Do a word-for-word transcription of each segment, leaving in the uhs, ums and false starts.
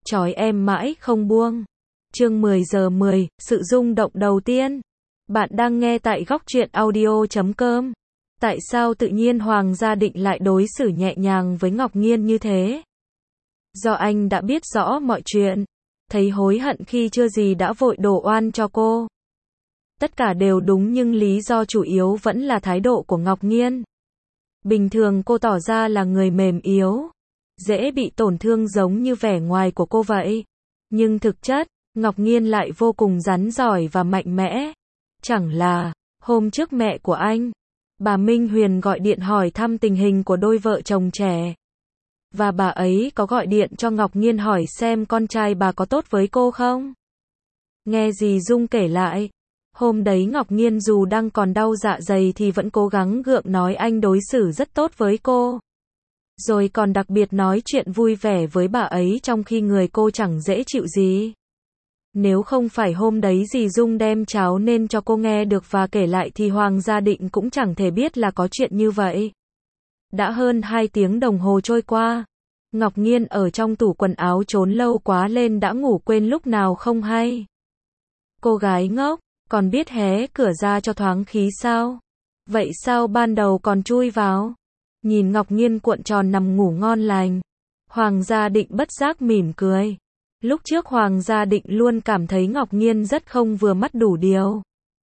trói em mãi không buông. Chương mười giờ mười, sự rung động đầu tiên. Bạn đang nghe tại góc truyện audio chấm com. Tại sao tự nhiên Hoàng Gia Định lại đối xử nhẹ nhàng với Ngọc Nhiên như thế? Do anh đã biết rõ mọi chuyện, thấy hối hận khi chưa gì đã vội đổ oan cho cô. Tất cả đều đúng nhưng lý do chủ yếu vẫn là thái độ của Ngọc Nhiên. Bình thường cô tỏ ra là người mềm yếu, dễ bị tổn thương giống như vẻ ngoài của cô vậy. Nhưng thực chất, Ngọc Nhiên lại vô cùng rắn giỏi và mạnh mẽ. Chẳng là, hôm trước mẹ của anh, bà Minh Huyền gọi điện hỏi thăm tình hình của đôi vợ chồng trẻ. Và bà ấy có gọi điện cho Ngọc Nhiên hỏi xem con trai bà có tốt với cô không? Nghe dì Dung kể lại, hôm đấy Ngọc Nhiên dù đang còn đau dạ dày thì vẫn cố gắng gượng nói anh đối xử rất tốt với cô. Rồi còn đặc biệt nói chuyện vui vẻ với bà ấy trong khi người cô chẳng dễ chịu gì. Nếu không phải hôm đấy dì Dung đem cháo nên cho cô nghe được và kể lại thì Hoàng Gia Định cũng chẳng thể biết là có chuyện như vậy. Đã hơn hai tiếng đồng hồ trôi qua. Ngọc Nhiên ở trong tủ quần áo trốn lâu quá lên đã ngủ quên lúc nào không hay. Cô gái ngốc, còn biết hé cửa ra cho thoáng khí sao? Vậy sao ban đầu còn chui vào? Nhìn Ngọc Nhiên cuộn tròn nằm ngủ ngon lành, Hoàng Gia Định bất giác mỉm cười. Lúc trước Hoàng Gia Định luôn cảm thấy Ngọc Nhiên rất không vừa mắt đủ điều.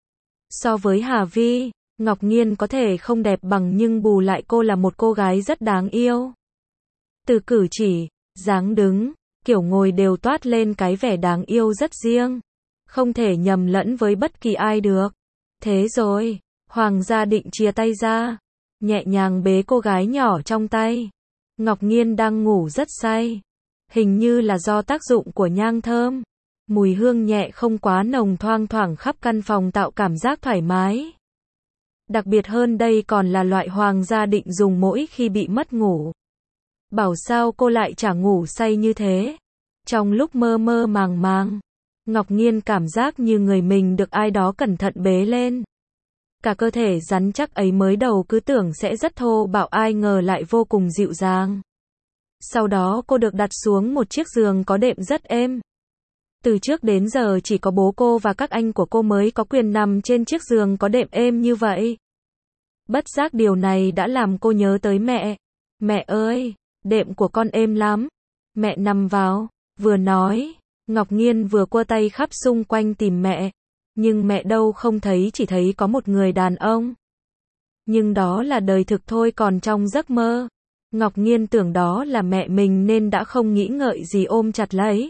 So với Hà Vi, Ngọc Nhiên có thể không đẹp bằng nhưng bù lại cô là một cô gái rất đáng yêu. Từ cử chỉ, dáng đứng, kiểu ngồi đều toát lên cái vẻ đáng yêu rất riêng. Không thể nhầm lẫn với bất kỳ ai được. Thế rồi, Hoàng Gia Định chia tay ra, nhẹ nhàng bế cô gái nhỏ trong tay. Ngọc Nhiên đang ngủ rất say. Hình như là do tác dụng của nhang thơm. Mùi hương nhẹ không quá nồng thoang thoảng khắp căn phòng tạo cảm giác thoải mái. Đặc biệt hơn đây còn là loại Hoàng Gia Định dùng mỗi khi bị mất ngủ. Bảo sao cô lại chả ngủ say như thế. Trong lúc mơ mơ màng màng, Ngọc Nhiên cảm giác như người mình được ai đó cẩn thận bế lên. Cả cơ thể rắn chắc ấy mới đầu cứ tưởng sẽ rất thô bạo ai ngờ lại vô cùng dịu dàng. Sau đó cô được đặt xuống một chiếc giường có đệm rất êm. Từ trước đến giờ chỉ có bố cô và các anh của cô mới có quyền nằm trên chiếc giường có đệm êm như vậy. Bất giác điều này đã làm cô nhớ tới mẹ. Mẹ ơi, đệm của con êm lắm. Mẹ nằm vào, vừa nói, Ngọc Nhiên vừa quơ tay khắp xung quanh tìm mẹ. Nhưng mẹ đâu không thấy, chỉ thấy có một người đàn ông. Nhưng đó là đời thực thôi, còn trong giấc mơ, Ngọc Nhiên tưởng đó là mẹ mình nên đã không nghĩ ngợi gì ôm chặt lấy.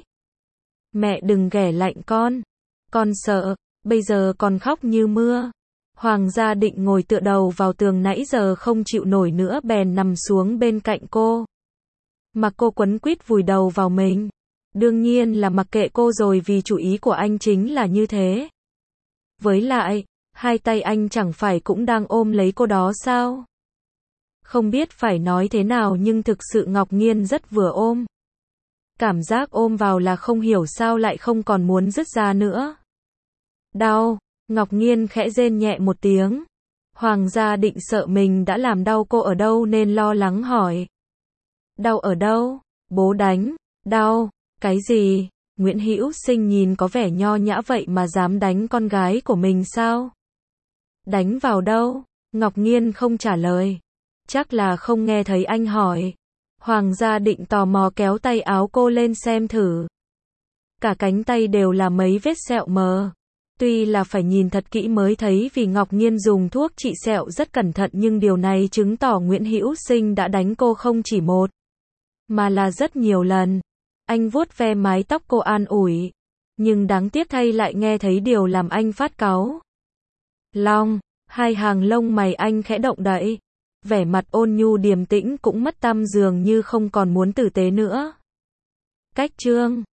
Mẹ đừng ghẻ lạnh con. Con sợ, bây giờ còn khóc như mưa. Hoàng Gia Định ngồi tựa đầu vào tường nãy giờ không chịu nổi nữa bèn nằm xuống bên cạnh cô. Mặc cô quấn quýt vùi đầu vào mình. Đương nhiên là mặc kệ cô rồi vì chủ ý của anh chính là như thế. Với lại, hai tay anh chẳng phải cũng đang ôm lấy cô đó sao? Không biết phải nói thế nào nhưng thực sự Ngọc Nhiên rất vừa ôm. Cảm giác ôm vào là không hiểu sao lại không còn muốn dứt ra nữa. Đau, Ngọc Nhiên khẽ rên nhẹ một tiếng. Hoàng Gia Định sợ mình đã làm đau cô ở đâu nên lo lắng hỏi. Đau ở đâu? Bố đánh. Đau, cái gì? Nguyễn Hữu Sinh nhìn có vẻ nho nhã vậy mà dám đánh con gái của mình sao? Đánh vào đâu? Ngọc Nhiên không trả lời. Chắc là không nghe thấy anh hỏi. Hoàng Gia Định tò mò kéo tay áo cô lên xem thử. Cả cánh tay đều là mấy vết sẹo mờ. Tuy là phải nhìn thật kỹ mới thấy vì Ngọc Nhiên dùng thuốc trị sẹo rất cẩn thận nhưng điều này chứng tỏ Nguyễn Hữu Sinh đã đánh cô không chỉ một, mà là rất nhiều lần. Anh vuốt ve mái tóc cô an ủi. Nhưng đáng tiếc thay lại nghe thấy điều làm anh phát cáu. Long, hai hàng lông mày anh khẽ động đậy. Vẻ mặt ôn nhu điềm tĩnh cũng mất tăm dường như không còn muốn tử tế nữa. Cách chương